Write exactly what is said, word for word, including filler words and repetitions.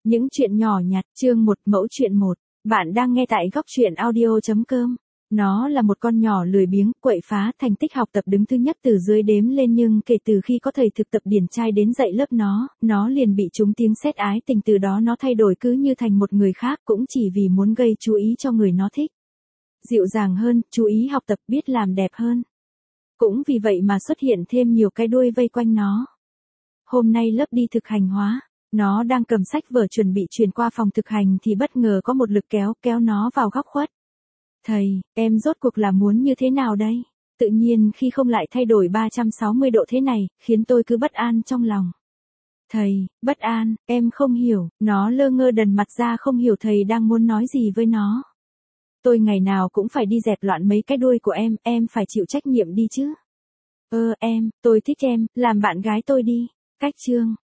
Những chuyện nhỏ nhặt, chương một, mẫu chuyện một. Bạn đang nghe tại góc truyện audio chấm com. Nó là một con nhỏ lười biếng, quậy phá, thành tích học tập đứng thứ nhất từ dưới đếm lên, nhưng kể từ khi có thầy thực tập điển trai đến dạy lớp nó, nó liền bị trúng tiếng sét ái tình, từ đó nó thay đổi cứ như thành một người khác, cũng chỉ vì muốn gây chú ý cho người nó thích. Dịu dàng hơn, chú ý học tập, biết làm đẹp hơn. Cũng vì vậy mà xuất hiện thêm nhiều cái đuôi vây quanh nó. Hôm nay lớp đi thực hành hóa. Nó đang cầm sách vở chuẩn bị chuyển qua phòng thực hành thì bất ngờ có một lực kéo kéo nó vào góc khuất. Thầy, em rốt cuộc là muốn như thế nào đây? Tự nhiên khi không lại thay đổi ba trăm sáu mươi độ thế này, khiến tôi cứ bất an trong lòng. Thầy, bất an, em không hiểu, nó lơ ngơ đần mặt ra không hiểu thầy đang muốn nói gì với nó. Tôi ngày nào cũng phải đi dẹp loạn mấy cái đuôi của em, em phải chịu trách nhiệm đi chứ. Ơ em, tôi thích em, làm bạn gái tôi đi. Cách chương.